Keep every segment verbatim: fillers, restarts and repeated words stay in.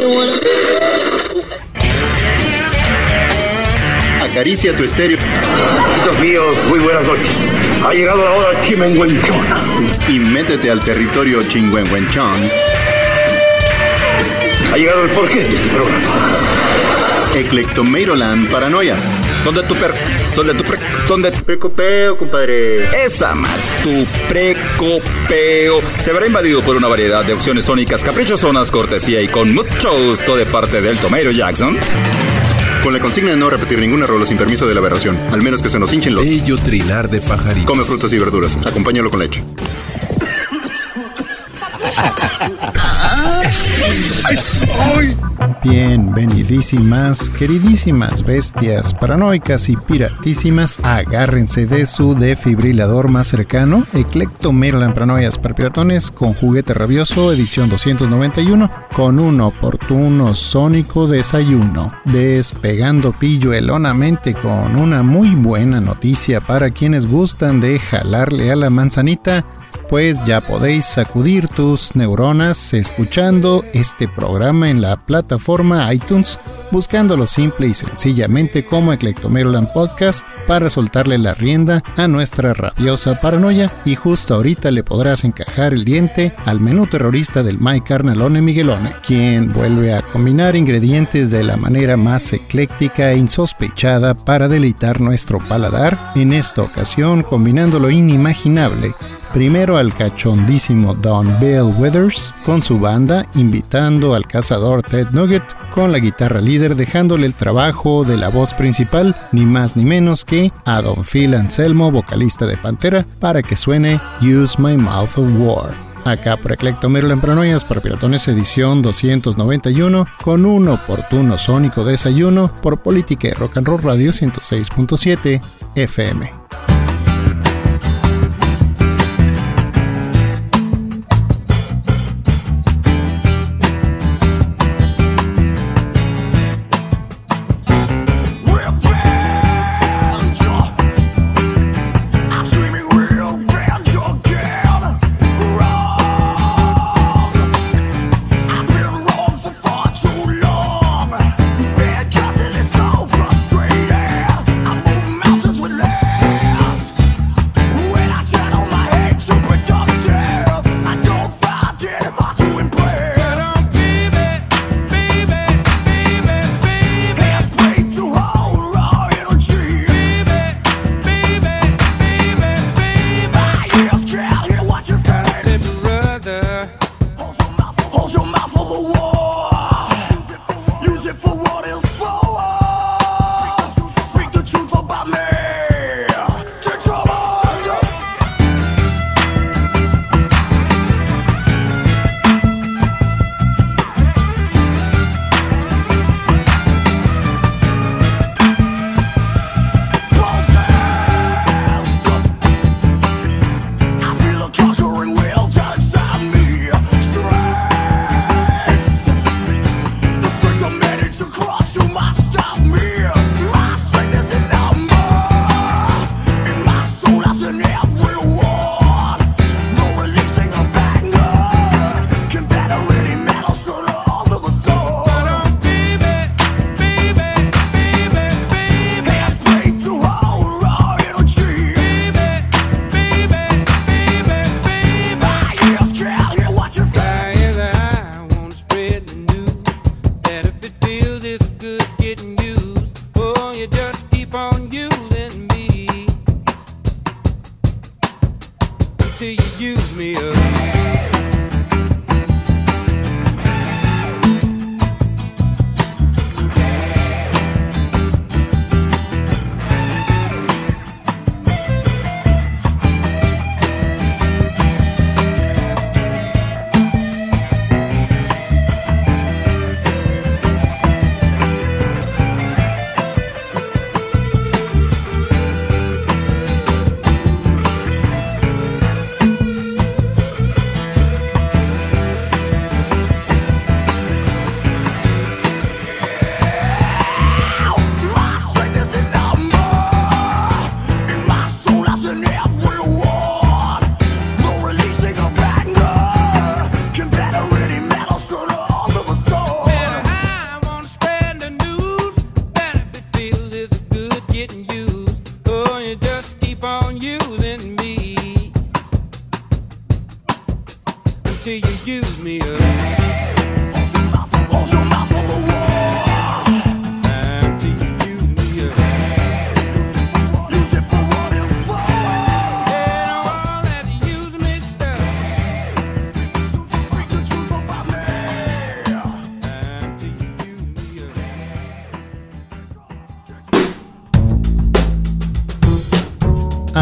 Acaricia tu estéreo. Amigos míos, muy buenas noches. Ha llegado la hora chimenguenchona. Y métete al territorio chingüengüenchón. Ha llegado el porqué de este programa. Eclectomeiroland Paranoias. ¿Dónde tu per... ¿Dónde tu pre... ¿Dónde tu precopeo, compadre? Esa mal, tu precopeo se verá invadido por una variedad de opciones sónicas caprichosonas, cortesía y con mucho gusto de parte del Tomeiro Jackson. Con la consigna de no repetir ningún error sin permiso de la aberración, al menos que se nos hinchen los... Bello trinar de pajaritos. Come frutas y verduras, acompáñalo con leche. Bienvenidísimas, queridísimas bestias paranoicas y piratísimas, agárrense de su defibrilador más cercano, Eclectomeiroland Paranoias para piratones con juguete rabioso, edición doscientos noventa y uno, con un oportuno sónico desayuno, despegando pilluelonamente con una muy buena noticia para quienes gustan de jalarle a la manzanita. Pues ya podéis sacudir tus neuronas escuchando este programa en la plataforma iTunes, buscándolo simple y sencillamente como Eclectomeiroland Podcast para soltarle la rienda a nuestra rabiosa paranoia, y justo ahorita le podrás encajar el diente al menú terrorista del My Carnalone Miguelone, quien vuelve a combinar ingredientes de la manera más ecléctica e insospechada para deleitar nuestro paladar, en esta ocasión combinando lo inimaginable. Primero al cachondísimo Don Bill Withers con su banda, invitando al cazador Ted Nugget con la guitarra líder, dejándole el trabajo de la voz principal, ni más ni menos que a Don Phil Anselmo, vocalista de Pantera, para que suene Use My Mouth of War. Acá por Eclectomeiroland Paranoias para piratones, edición doscientos noventa y uno, con un oportuno sónico desayuno por Política y Rock and Roll Radio ciento seis punto siete F M. Mountains with land.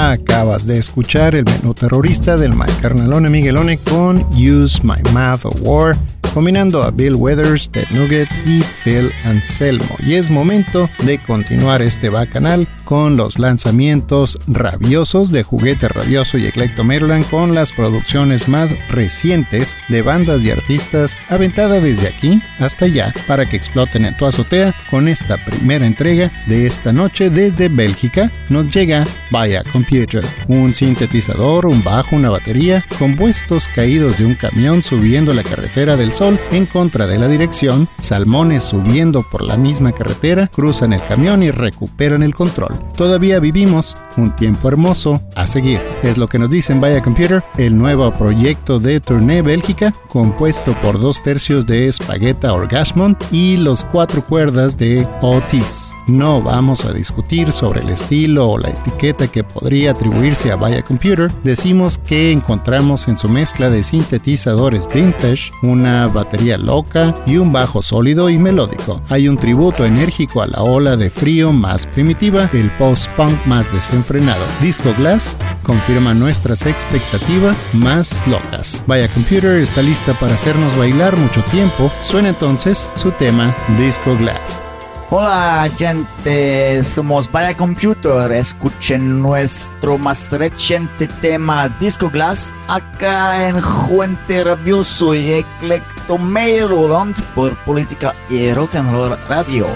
Acabas de escuchar el menú terrorista del My Carnalone Miguelone con Use My Math of War, combinando a Bill Withers, Ted Nugget y Phil Anselmo. Y es momento de continuar este bacanal con los lanzamientos rabiosos de Juguete Rabioso y Eclecto Maryland, con las producciones más recientes de bandas y artistas, aventada desde aquí hasta allá para que exploten en tu azotea. Con esta primera entrega de esta noche desde Bélgica nos llega Vaya Computer, un sintetizador, un bajo, una batería, compuestos caídos de un camión subiendo la carretera del Sol en contra de la dirección, salmones subiendo por la misma carretera, cruzan el camión y recuperan el control. Todavía vivimos un tiempo hermoso a seguir. Es lo que nos dicen Vaya Computer, el nuevo proyecto de Tournée Bélgica, compuesto por dos tercios de Spagetta Orgasmon y los cuatro cuerdas de Otis. No vamos a discutir sobre el estilo o la etiqueta que podría atribuirse a Vaya Computer. Decimos que encontramos en su mezcla de sintetizadores vintage una batería loca y un bajo sólido y melódico. Hay un tributo enérgico a la ola de frío más primitiva, el post-punk más desenfrenado. Disco Glass confirma nuestras expectativas más locas. Vaya Computer está lista para hacernos bailar mucho tiempo. Suena entonces su tema Disco Glass. Hola gente, somos Vaya Computer, escuchen nuestro más reciente tema Disco Glass acá en Juguete Rabioso y Eclecto Maryland por Política y Rock and Roll Radio.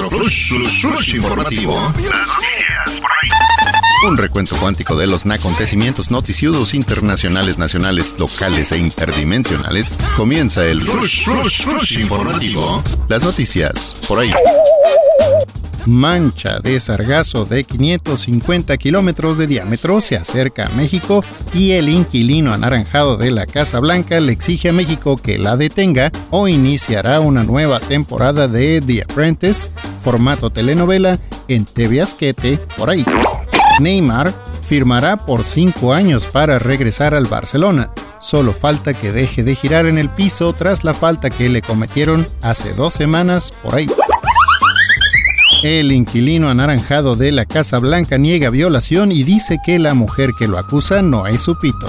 nuestro flush, flush, flush informativo. Un recuento cuántico de los acontecimientos noticiudos internacionales, nacionales, locales e interdimensionales. Comienza el flush, flush, flush informativo. Las noticias por ahí. Mancha de sargazo de quinientos cincuenta kilómetros de diámetro se acerca a México y el inquilino anaranjado de la Casa Blanca le exige a México que la detenga o iniciará una nueva temporada de The Apprentice, formato telenovela, en T V Azquete, por ahí. Neymar firmará por cinco años para regresar al Barcelona. Solo falta que deje de girar en el piso tras la falta que le cometieron hace dos semanas, por ahí. El inquilino anaranjado de la Casa Blanca niega violación y dice que la mujer que lo acusa no es su pito.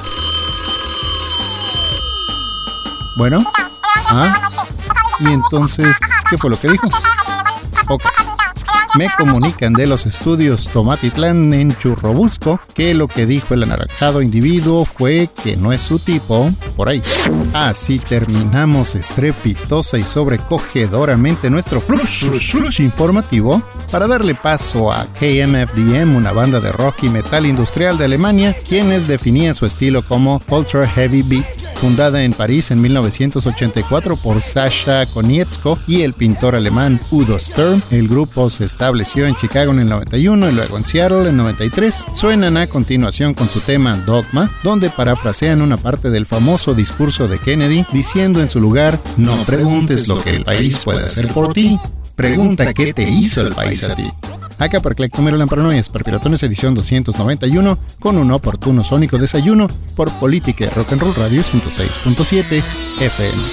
Bueno, ¿ah? ¿Y entonces qué fue lo que dijo? Ok. Me comunican de los estudios Tomatitlán en Churrobusco que lo que dijo el anaranjado individuo fue que no es su tipo, por ahí. Así terminamos estrepitosa y sobrecogedoramente nuestro flush, flush, flush informativo para darle paso a K M F D M, una banda de rock y metal industrial de Alemania, quienes definían su estilo como Ultra Heavy Beat. Fundada en París en mil novecientos ochenta y cuatro por Sascha Konietzko y el pintor alemán Udo Sturm, el grupo se estableció en Chicago en el noventa y uno y luego en Seattle en noventa y tres. Suenan a continuación con su tema Dogma, donde parafrasean una parte del famoso discurso de Kennedy diciendo en su lugar: no preguntes lo que el país puede hacer por ti, pregunta qué te hizo el país a ti. Acá por Clectomero Paranoias, para Piratones edición doscientos noventa y uno, con un oportuno sónico desayuno por Política y Rock and Roll Radio ciento seis punto siete F M.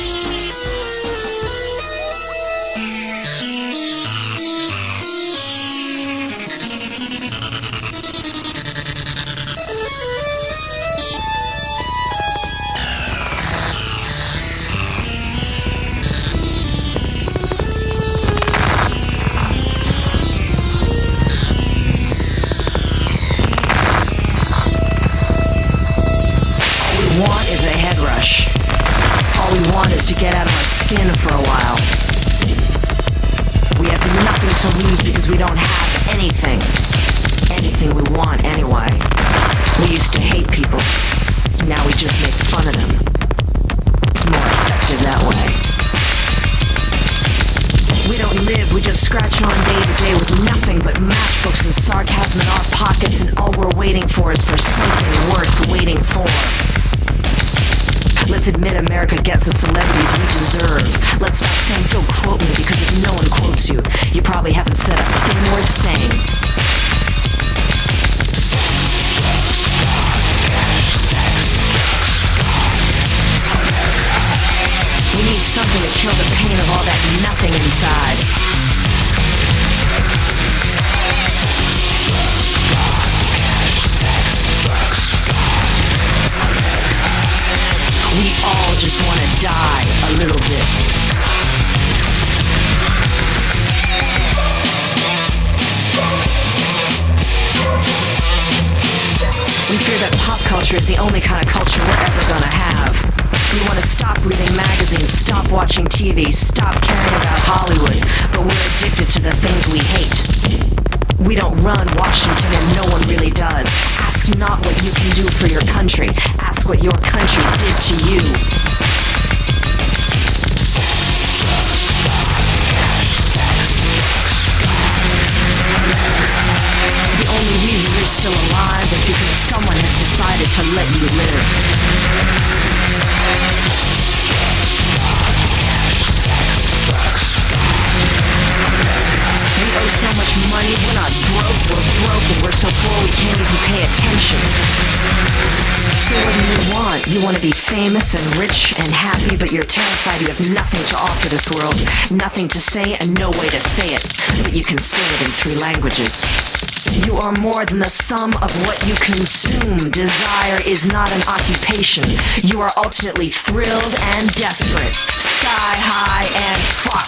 And rich and happy, but you're terrified you have nothing to offer this world, nothing to say and no way to say it, but you can say it in three languages. You are more than the sum of what you consume. Desire is not an occupation. You are alternately thrilled and desperate, sky high and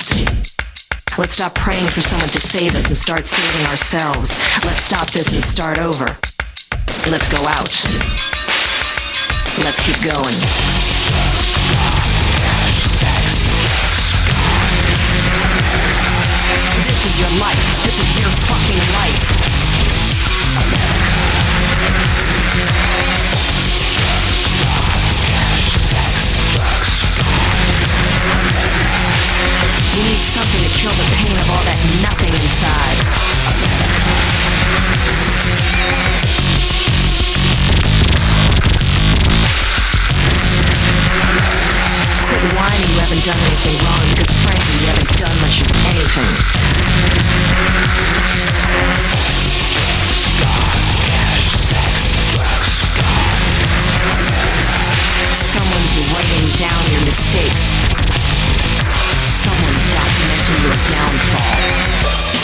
fucked. Let's stop praying for someone to save us and start saving ourselves. Let's stop this and start over. Let's go out. Let's keep going. This This is your life. This is your fucking life. You need something to kill the pain of all that nothing inside. Quit whining you haven't done anything wrong, because frankly you haven't done much of anything. Someone's writing down your mistakes. Someone's documenting your downfall.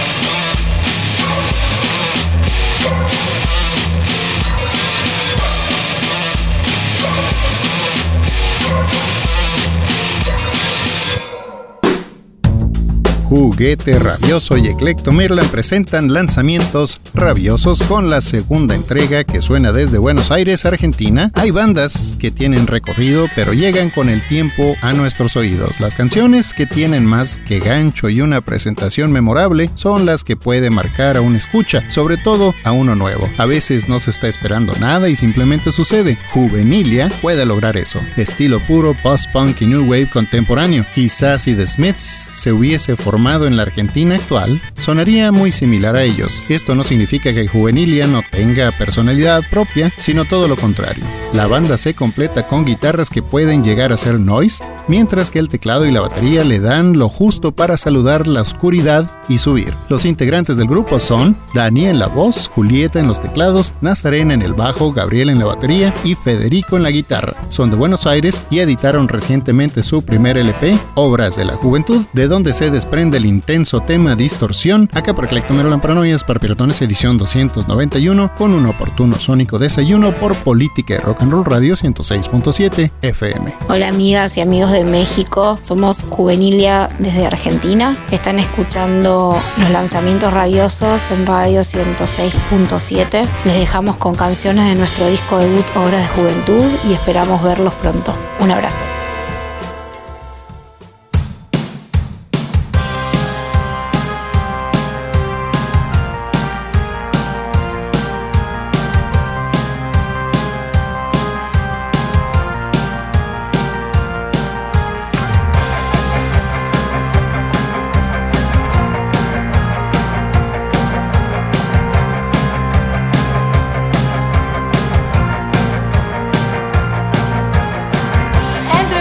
Juguete Rabioso y Eclecto Merlan presentan lanzamientos rabiosos con la segunda entrega que suena desde Buenos Aires, Argentina. Hay bandas que tienen recorrido pero llegan con el tiempo a nuestros oídos. Las canciones que tienen más que gancho y una presentación memorable son las que puede marcar a un escucha, sobre todo a uno nuevo. A veces no se está esperando nada y simplemente sucede. Juvenilia puede lograr eso. Estilo puro post-punk y new wave contemporáneo. Quizás si The Smiths se hubiese formado en la Argentina actual, sonaría muy similar a ellos. Esto no significa que Juvenilia no tenga personalidad propia, sino todo lo contrario. La banda se completa con guitarras que pueden llegar a ser noise, mientras que el teclado y la batería le dan lo justo para saludar la oscuridad y subir. Los integrantes del grupo son Daniel en la voz, Julieta en los teclados, Nazarena en el bajo, Gabriel en la batería y Federico en la guitarra. Son de Buenos Aires y editaron recientemente su primer L P, Obras de la Juventud, de donde se desprende del intenso tema Distorsión, acá por Eclecto Merlan Paranoias para Piratones edición doscientos noventa y uno, con un oportuno sónico desayuno por Política y Rock and Roll Radio ciento seis punto siete F M. Hola amigas y amigos de México, somos Juvenilia desde Argentina. Están escuchando los lanzamientos rabiosos en Radio ciento seis punto siete. Les dejamos con canciones de nuestro disco debut Obras de Juventud y esperamos verlos pronto. Un abrazo. And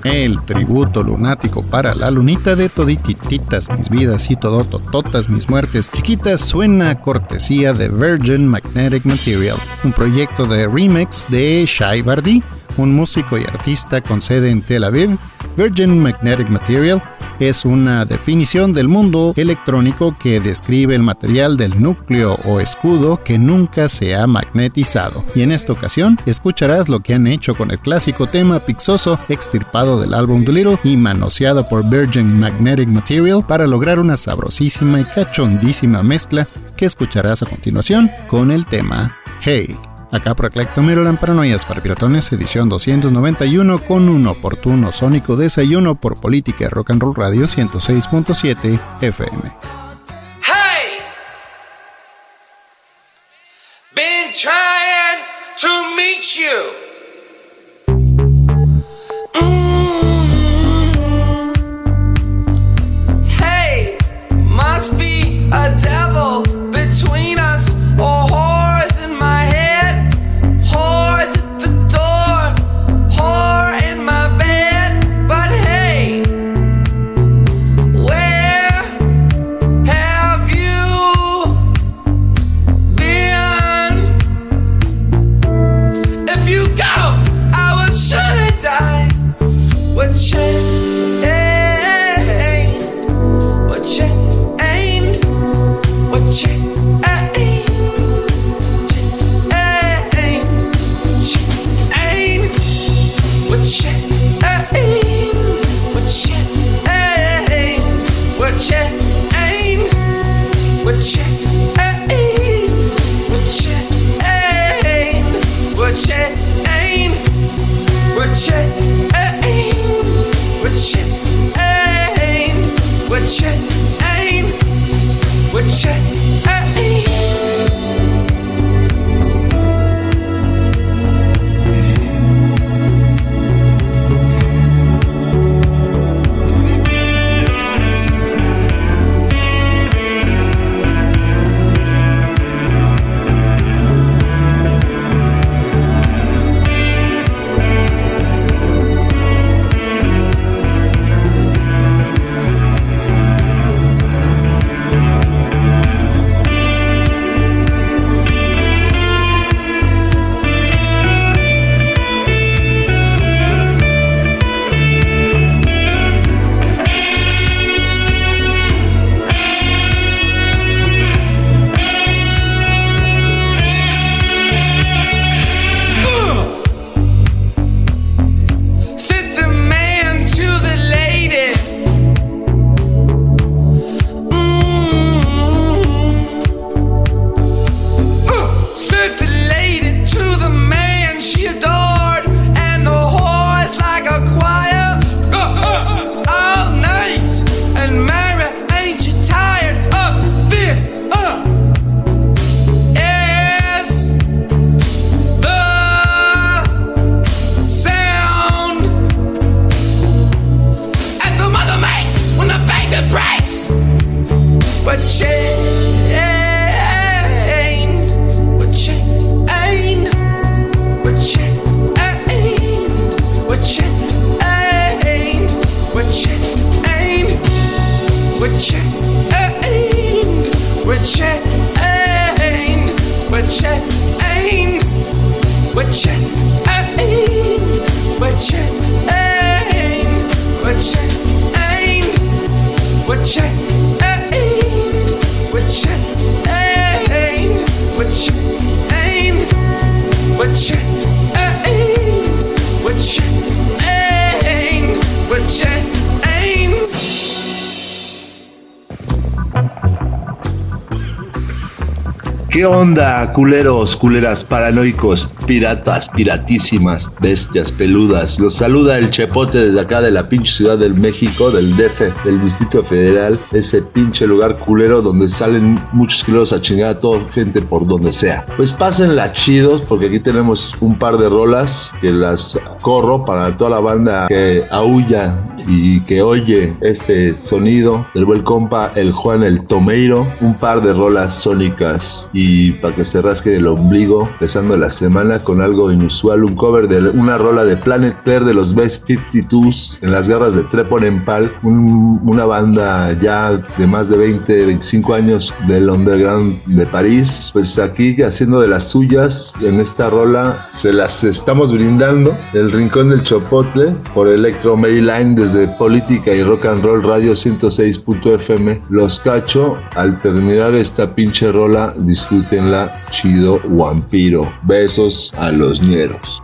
el tributo lunático para la lunita de toditititas mis vidas y todotototas mis muertes chiquitas suena a cortesía de Virgin Magnetic Material, un proyecto de remix de Shai Bardi, un músico y artista con sede en Tel Aviv. Virgin Magnetic Material es una definición del mundo electrónico que describe el material del núcleo o escudo que nunca se ha magnetizado. Y en esta ocasión escucharás lo que han hecho con el clásico tema Pixoso, extirpado del álbum Doolittle y manoseado por Virgin Magnetic Material para lograr una sabrosísima y cachondísima mezcla que escucharás a continuación con el tema Hey. Acá por Eclecto Maryland, Paranoias para Piratones, edición doscientos noventa y uno, con un oportuno sónico desayuno por Política y Rock and Roll Radio ciento seis punto siete F M. Hey! Been trying to meet you. Mm. Hey, must be a devil between us or whores in my head. Whores at the door, whore in my bed. But hey, where have you been? If you go, I will surely die. What you ain't, what you ain't, what you ain't. What you ain't, what you ain't, what you ain't, what you ain't, what you ain't, what you ain't, what you ain't, what you ain't, what you ain't, what you ain't. ¿Qué onda, culeros, culeras, paranoicos, piratas, piratísimas, bestias peludas? Los saluda el Chepote desde acá de la pinche Ciudad del México, del D F, del Distrito Federal, ese pinche lugar culero donde salen muchos culeros a chingar a toda gente por donde sea. Pues pásenla chidos, porque aquí tenemos un par de rolas que las corro para toda la banda que aúlla y que oye este sonido del buen compa el Juan el Tomeiro, un par de rolas sónicas y para que se rasque el ombligo, empezando la semana con algo inusual, un cover de una rola de Planet Claire de los Best cincuenta y dos en las garras de Treponempal, un, una banda ya de más de veinte, veinticinco años del underground de París, pues aquí haciendo de las suyas. En esta rola se las estamos brindando el Rincón del Chopotle por Electro Maryline desde Política y Rock and Roll Radio ciento seis punto efe eme. Los cacho. Al terminar esta pinche rola, disfrútenla chido, vampiro. Besos a los ñeros.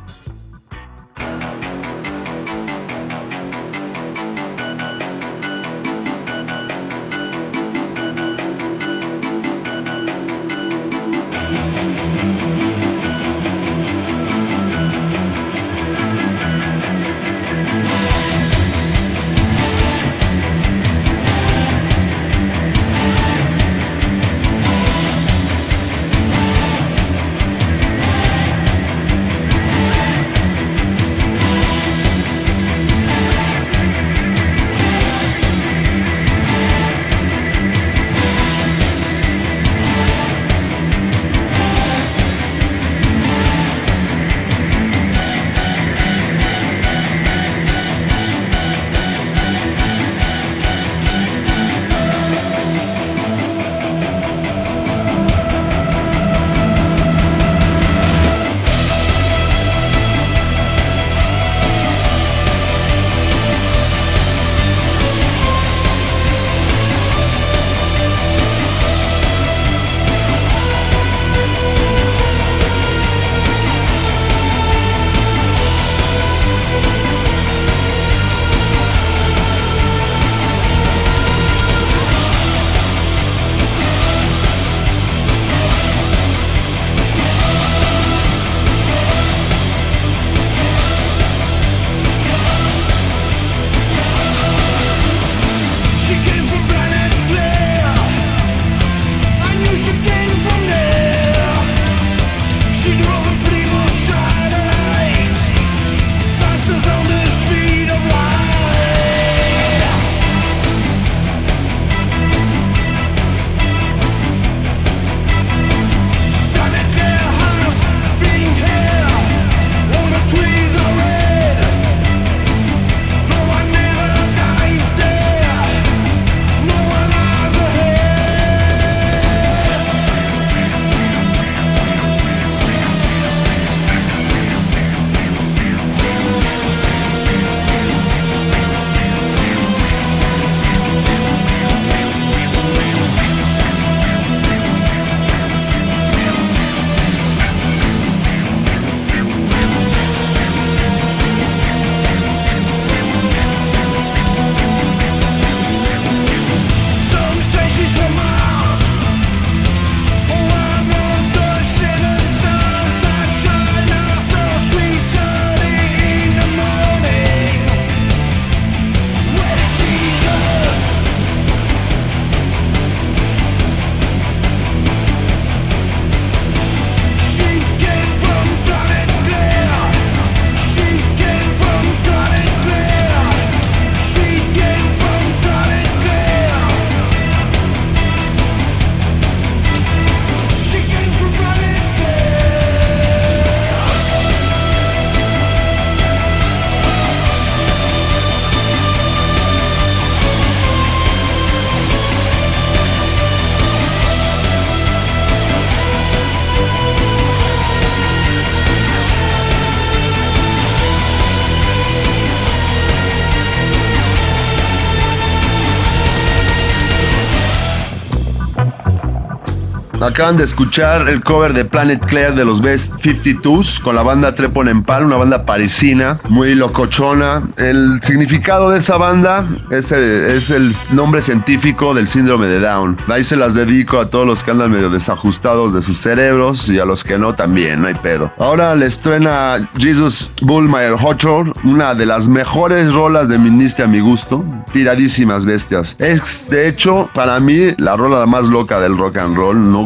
Acaban de escuchar el cover de Planet Claire de los Best cincuenta y dos con la banda Treponempal, una banda parisina muy locochona. El significado de esa banda es el, es el nombre científico del síndrome de Down. Ahí se las dedico a todos los que andan medio desajustados de sus cerebros y a los que no también, no hay pedo. Ahora les estrena Jesus Bullmeyer Hotter, una de las mejores rolas de Ministry a mi gusto. Piradísimas bestias. Es de hecho para mí la rola más loca del rock and roll. No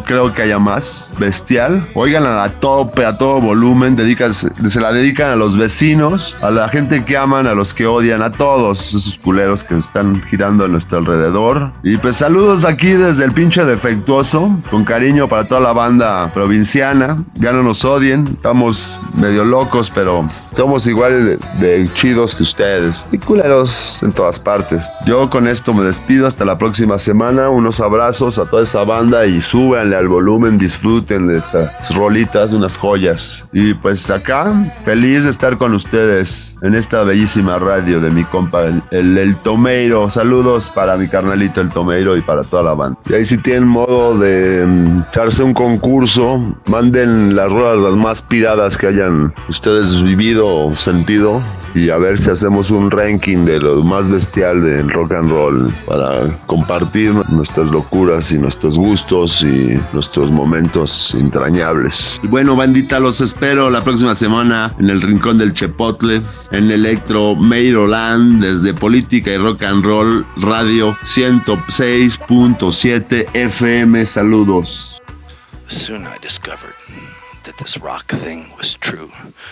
creo que haya más. Bestial. Óiganla a tope, a todo volumen. Dedicas, se la dedican a los vecinos, a la gente que aman, a los que odian, a todos esos culeros que están girando a nuestro alrededor. Y pues saludos aquí desde el pinche defectuoso, con cariño para toda la banda provinciana. Ya no nos odien, estamos medio locos, pero somos igual de, de chidos que ustedes. Y culeros en todas partes. Yo con esto me despido, hasta la próxima semana. Unos abrazos a toda esa banda y súbanle al volumen, disfruten de estas rolitas, unas joyas. Y pues acá, feliz de estar con ustedes en esta bellísima radio de mi compa, el, el, el Tomeiro. Saludos para mi carnalito el Tomeiro y para toda la banda. Y ahí si tienen modo de um, echarse un concurso, manden las rolas las más piradas que hayan ustedes vivido o sentido, y a ver si hacemos un ranking de lo más bestial del rock and roll para compartir nuestras locuras y nuestros gustos y nuestros momentos entrañables. Y bueno, bandita, los espero la próxima semana en el Rincón del Chepotle, en Electro Meiroland, desde Política y Rock and Roll Radio ciento seis punto siete F M. Saludos. Soon I discovered that this rock thing was true.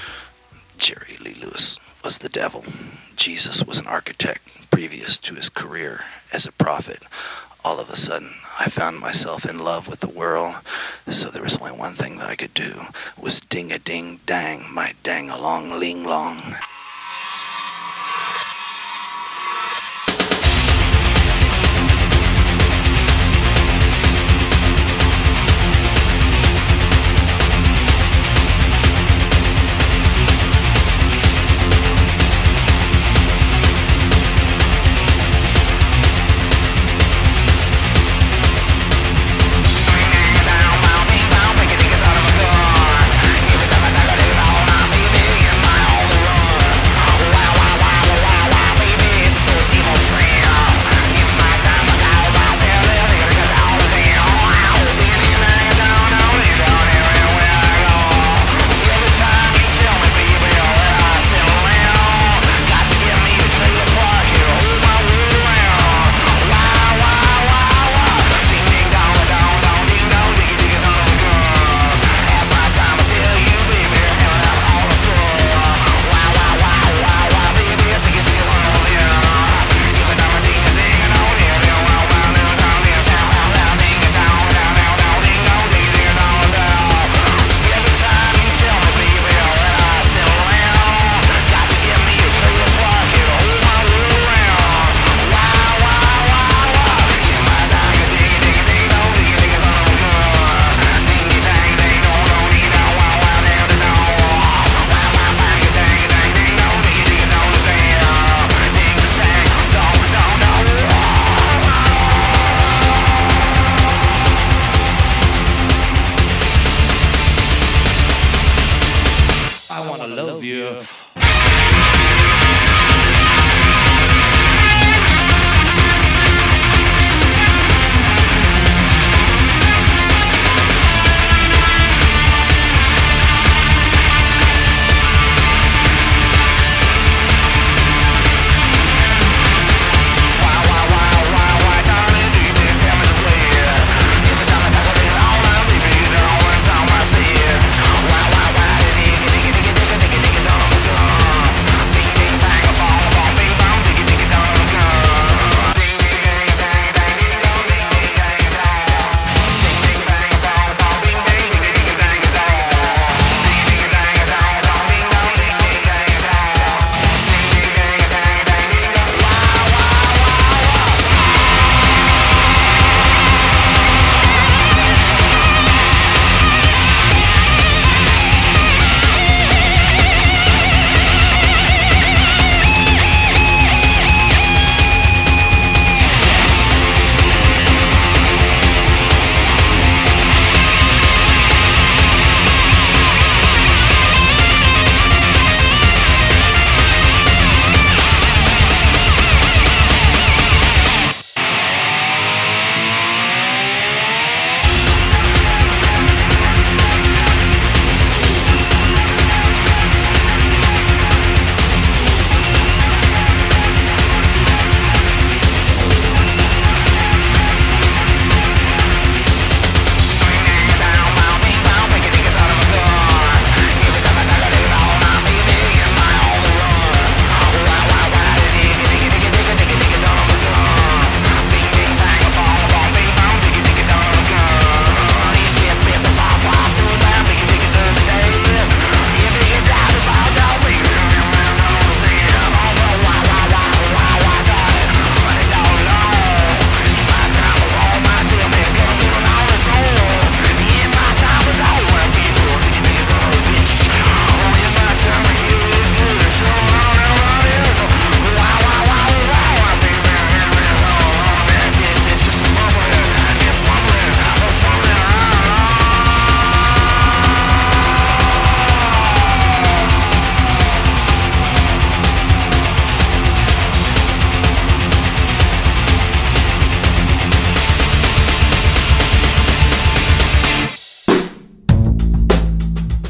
Jerry Lee Lewis was the devil. Jesus was an architect previous to his career as a prophet. All of a sudden, I found myself in love with the world, so there was only one thing that I could do, was ding-a-ding-dang, my dang-along-ling-long. Down,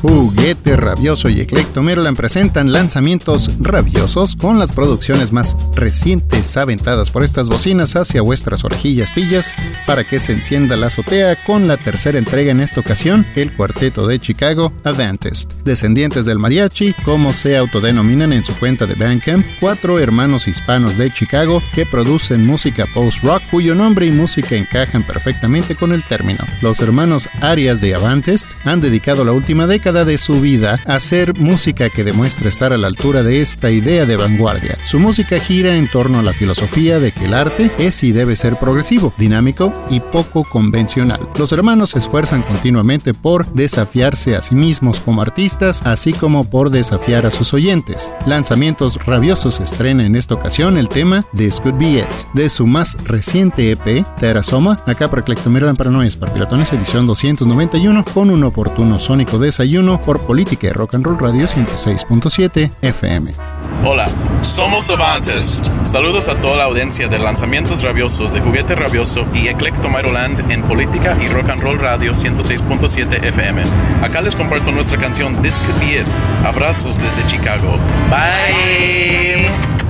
Juguete Rabioso y Eclecto Maryland presentan lanzamientos rabiosos con las producciones más recientes aventadas por estas bocinas hacia vuestras orejillas pillas para que se encienda la azotea con la tercera entrega en esta ocasión, el cuarteto de Chicago, Adventist. Descendientes del mariachi, como se autodenominan en su cuenta de Bandcamp, cuatro hermanos hispanos de Chicago que producen música post-rock cuyo nombre y música encajan perfectamente con el término. Los hermanos Arias de Adventist han dedicado la última década de su vida a hacer música que demuestra estar a la altura de esta idea de vanguardia. Su música gira en torno a la filosofía de que el arte es y debe ser progresivo, dinámico y poco convencional. Los hermanos se esfuerzan continuamente por desafiarse a sí mismos como artistas, así como por desafiar a sus oyentes. Lanzamientos Rabiosos estrena en esta ocasión el tema This Could Be It, de su más reciente E P, Terasoma, acá por Eclecto Maryland Paranoias para Piratones, edición doscientos noventa y uno, con un oportuno sónico desayuno por Política y Rock and Roll Radio ciento seis punto siete F M. Hola, somos Adventist. Saludos a toda la audiencia de Lanzamientos Rabiosos de Juguete Rabioso y Eclecto Maryland en Política y Rock and Roll Radio ciento seis punto siete F M. Acá les comparto nuestra canción This Could Be It. Abrazos desde Chicago. Bye.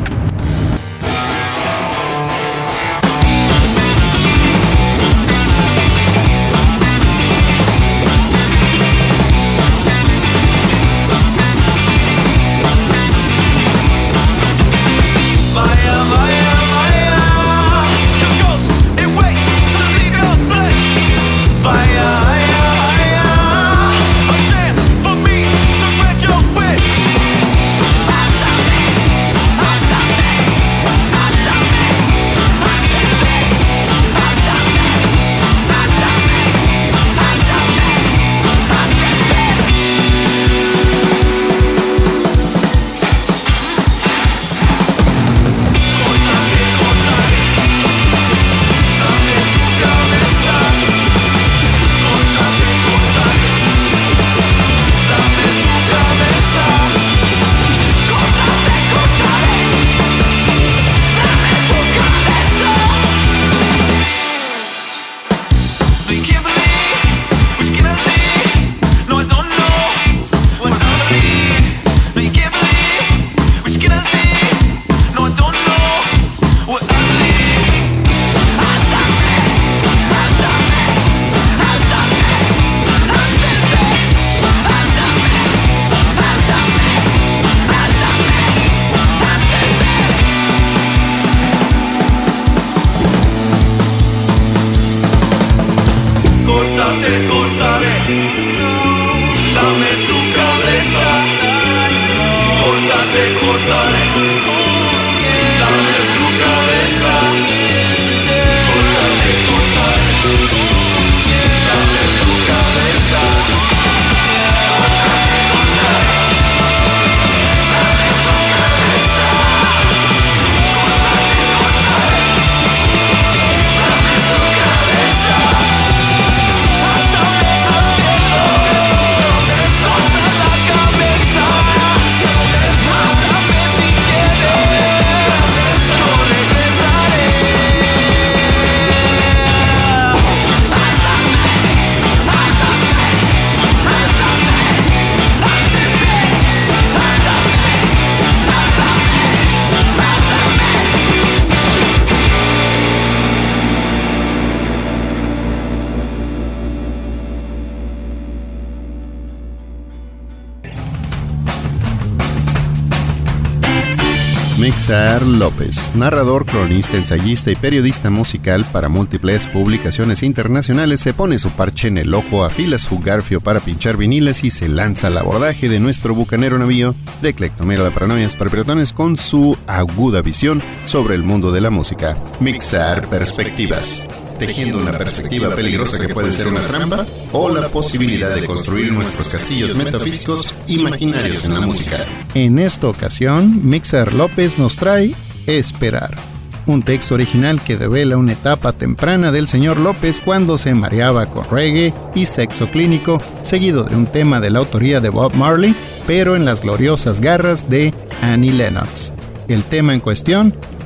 Mixar López, narrador, cronista, ensayista y periodista musical para múltiples publicaciones internacionales, se pone su parche en el ojo, afila su garfio para pinchar viniles y se lanza al abordaje de nuestro bucanero navío de Eclecto Maryland Paranoias para Piratones con su aguda visión sobre el mundo de la música. Mixar Perspectivas, tejiendo una perspectiva peligrosa que puede ser una trampa o la posibilidad de construir nuestros castillos metafísicos imaginarios en la música. En esta ocasión, Mixar López nos trae Esperar, un texto original que devela una etapa temprana del señor López cuando se mareaba con reggae y sexo clínico, seguido de un tema de la autoría de Bob Marley, pero en las gloriosas garras de Annie Lennox. El tema en cuestión,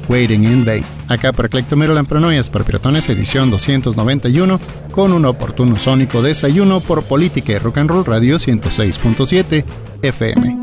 Waiting in Vain. Acá por Eclectomero Paranoias para Piratones, edición doscientos noventa y uno, con un oportuno sónico desayuno por Política y Rock and Roll Radio ciento seis punto siete F M.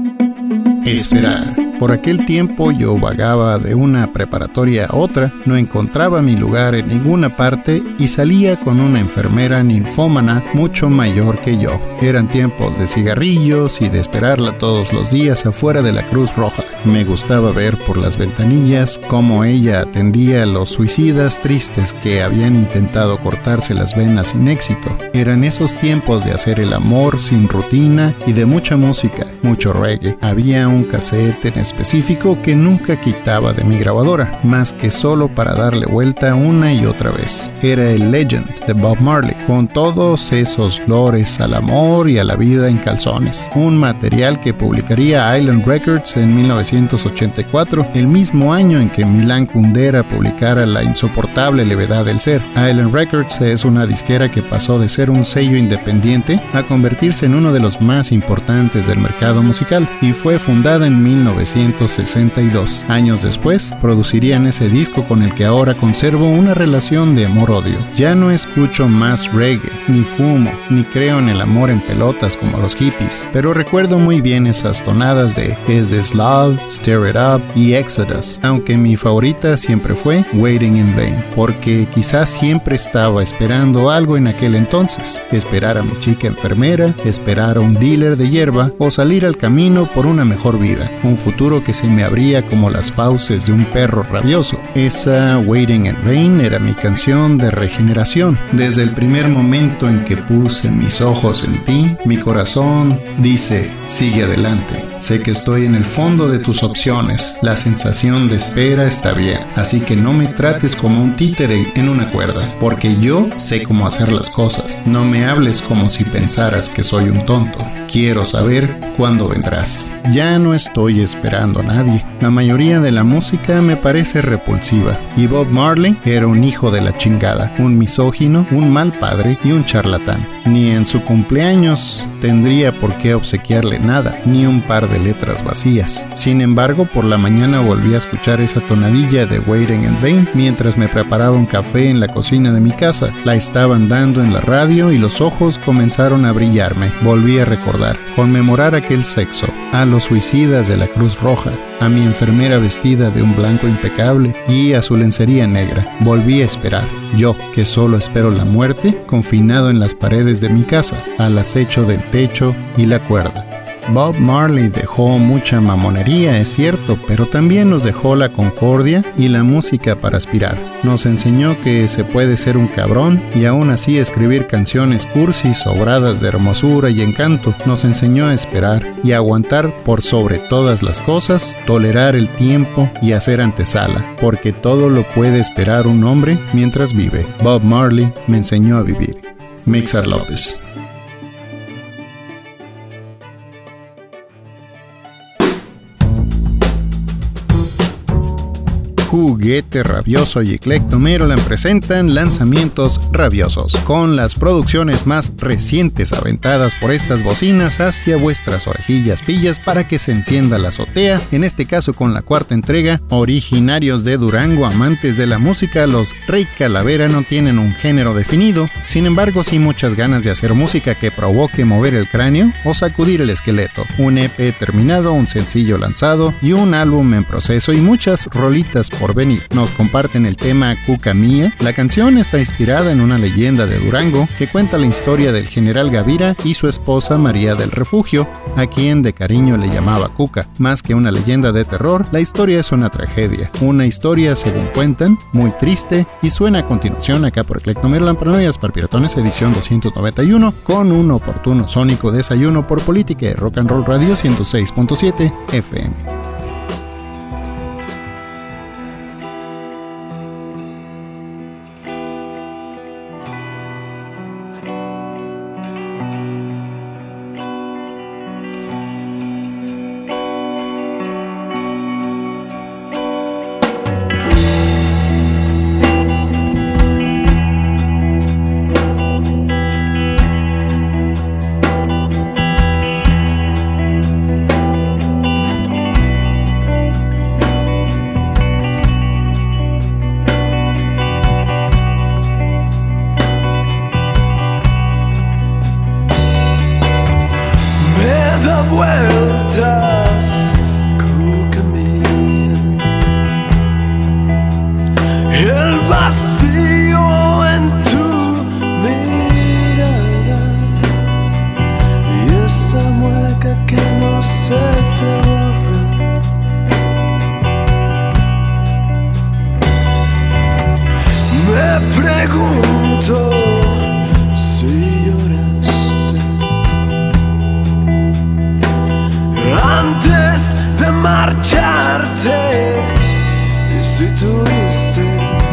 Esperar. Por aquel tiempo yo vagaba de una preparatoria a otra, no encontraba mi lugar en ninguna parte y salía con una enfermera ninfómana mucho mayor que yo. Eran tiempos de cigarrillos y de esperarla todos los días afuera de la Cruz Roja. Me gustaba ver por las ventanillas cómo ella atendía a los suicidas tristes que habían intentado cortarse las venas sin éxito. Eran esos tiempos de hacer el amor sin rutina y de mucha música, mucho reggae. Había un cassette en específico que nunca quitaba de mi grabadora, más que solo para darle vuelta una y otra vez. Era el Legend de Bob Marley, con todos esos lores al amor y a la vida en calzones. Un material que publicaría Island Records en mil novecientos ochenta y cuatro, el mismo año en que Milan Kundera publicara La insoportable levedad del ser. Island Records es una disquera que pasó de ser un sello independiente a convertirse en uno de los más importantes del mercado musical y fue fundada en mil novecientos sesenta y dos. Años después, producirían ese disco con el que ahora conservo una relación de amor-odio. Ya no escucho más reggae, ni fumo, ni creo en el amor en pelotas como los hippies, pero recuerdo muy bien esas tonadas de Is This Love, Stir It Up y Exodus, aunque mi favorita siempre fue Waiting in Vain, porque quizás siempre estaba esperando algo en aquel entonces. Esperar a mi chica enfermera, esperar a un dealer de hierba o salir al camino por una mejor vida, un futuro que se me abría como las fauces de un perro rabioso. Esa Waiting in Vain era mi canción de regeneración. Desde el primer momento en que puse mis ojos en ti, mi corazón dice, sigue adelante. Sé que estoy en el fondo de tus opciones. La sensación de espera está bien. Así que no me trates como un títere en una cuerda, porque yo sé cómo hacer las cosas. No me hables como si pensaras que soy un tonto. Quiero saber cuándo vendrás. Ya no estoy esperando a nadie. La mayoría de la música me parece repulsiva. Y Bob Marley era un hijo de la chingada, un misógino, un mal padre y un charlatán. Ni en su cumpleaños tendría por qué obsequiarle nada, ni un par de letras vacías. Sin embargo, por la mañana volví a escuchar esa tonadilla de Waiting in Vain mientras me preparaba un café en la cocina de mi casa. La estaban dando en la radio y los ojos comenzaron a brillarme. Volví a recordar, conmemorar aquel sexo, a los suicidas de la Cruz Roja, a mi enfermera vestida de un blanco impecable y a su lencería negra. Volví a esperar, yo que solo espero la muerte, confinado en las paredes de mi casa, al acecho del techo y la cuerda. Bob Marley dejó mucha mamonería, es cierto, pero también nos dejó la concordia y la música para aspirar. Nos enseñó que se puede ser un cabrón y aún así escribir canciones cursis sobradas de hermosura y encanto. Nos enseñó a esperar y a aguantar por sobre todas las cosas, tolerar el tiempo y hacer antesala, porque todo lo puede esperar un hombre mientras vive. Bob Marley me enseñó a vivir. Mixar López. Juguete Rabioso y Eclectomeroland presentan lanzamientos rabiosos, con las producciones más recientes aventadas por estas bocinas hacia vuestras orejillas pillas para que se encienda la azotea, en este caso con la cuarta entrega. Originarios de Durango, amantes de la música, los Rey Calavera no tienen un género definido, sin embargo sí muchas ganas de hacer música que provoque mover el cráneo o sacudir el esqueleto. Un E P terminado, un sencillo lanzado y un álbum en proceso y muchas rolitas por venir. Nos comparten el tema Cuca Mía. La canción está inspirada en una leyenda de Durango que cuenta la historia del general Gavira y su esposa María del Refugio, a quien de cariño le llamaba Cuca. Más que una leyenda de terror, la historia es una tragedia. Una historia, según cuentan, muy triste, y suena a continuación acá por Eclectomeroland Paranoias para Piratones, edición doscientos noventa y uno, con un oportuno sónico desayuno por Política y Rock and Roll Radio ciento seis punto siete F M. te pregunto si lloraste antes de marcharte y si tuviste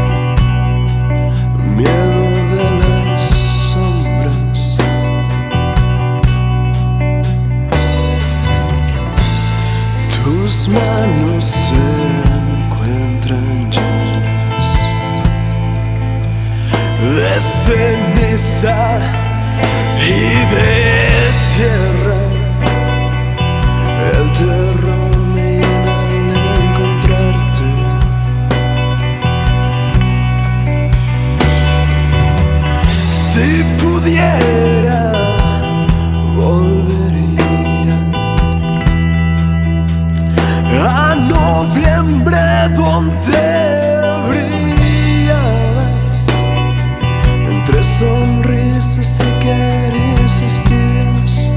miedo de las sombras. Tus manos se encuentran llenas de ceniza y de tierra. El terror me llena al encontrarte. Si pudiera, volvería a noviembre donde brillabas entre sonrisas y caricias tías.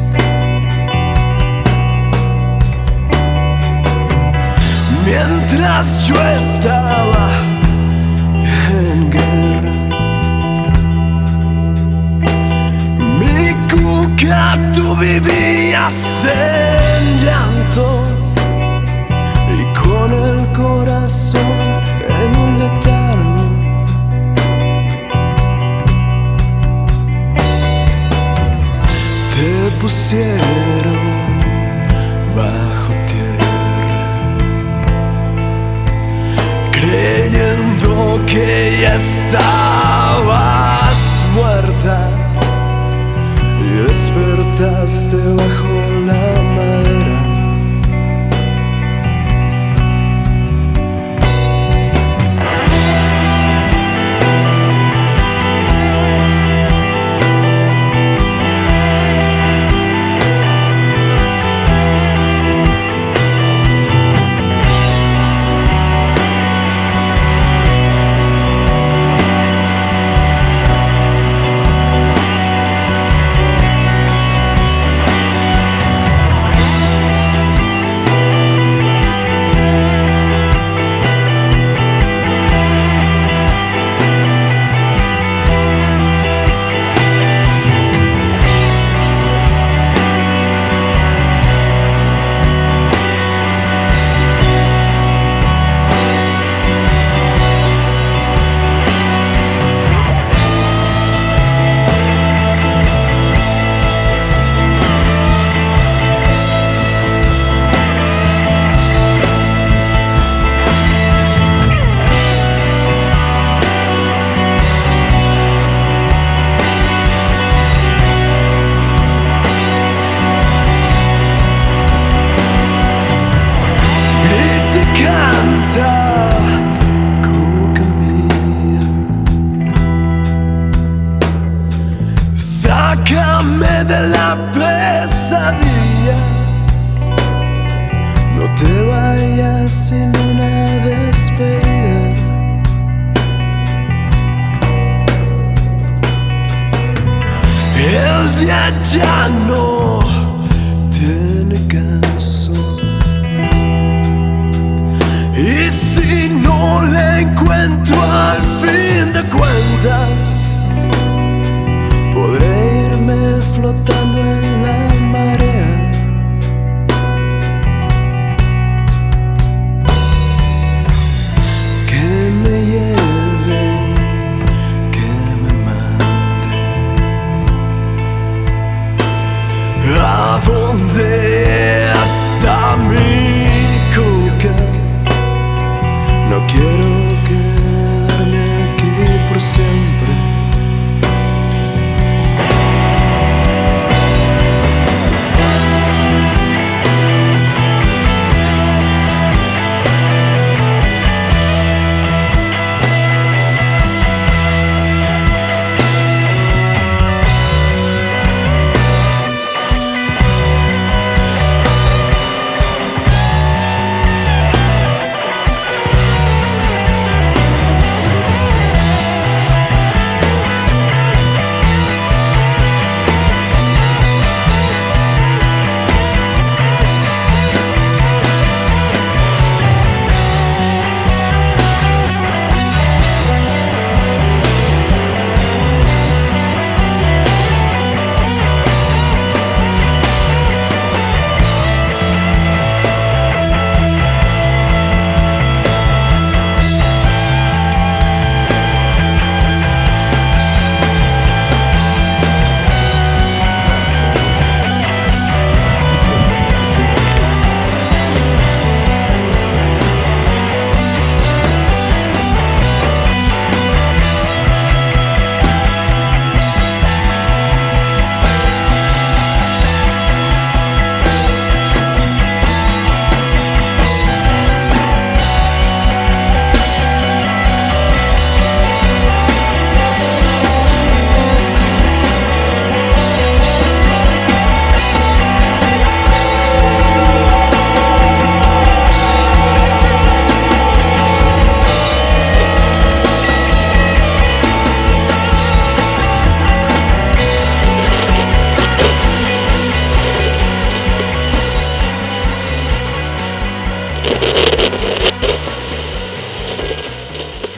Mientras yo estaba en guerra, mi cuca, tú vivías en llanto y con el corazón en un letargo. Te pusieron bajo tierra, creyendo que ya estabas muerta, y despertaste bajo la madera. Sácame de la pesadilla, no te vayas sin una despedida. El día ya no tiene caso, y si no le encuentro al fin de cuentas, podré irme flotando en la marea. Que me lleve, que me mande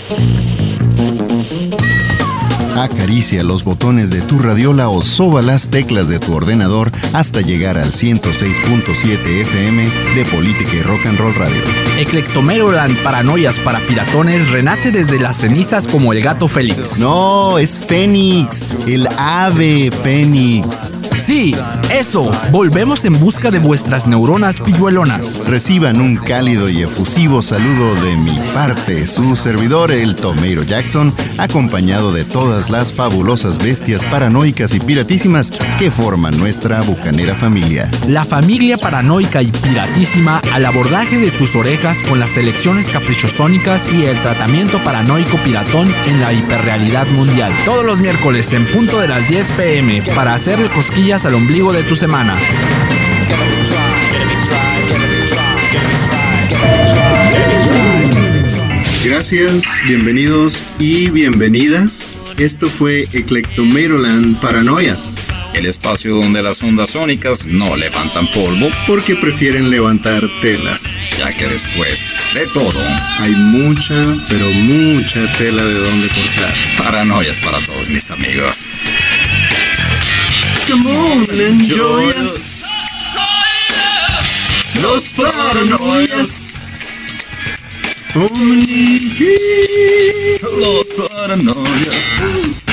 Acaricia los botones de tu radiola o soba las teclas de tu ordenador hasta llegar al ciento seis punto siete F M de Política y Rock and Roll Radio. Eclectomeroland Paranoias para Piratones renace desde las cenizas como el gato Félix. No, es Fénix, el ave Fénix. Sí, eso. Volvemos en busca de vuestras neuronas pilluelonas. Reciban un cálido y efusivo saludo de mi parte, su servidor, el Tomeiro Jackson, acompañado de todas las fabulosas bestias paranoicas y piratísimas que forman nuestra bucanera familia. La familia paranoica y piratísima al abordaje de tus orejas con las selecciones caprichosónicas y el tratamiento paranoico piratón en la hiperrealidad mundial. Todos los miércoles en punto de las diez pm para hacerle cosquillas al ombligo de tu semana. Gracias, bienvenidos y bienvenidas. Esto fue Eclectomeroland Paranoias, el espacio donde las ondas sónicas no levantan polvo porque prefieren levantar telas, ya que después de todo hay mucha, pero mucha tela de donde cortar. Paranoias para todos mis amigos. Come on, enjoy us. Los paranoias. Only he. Los paranoias.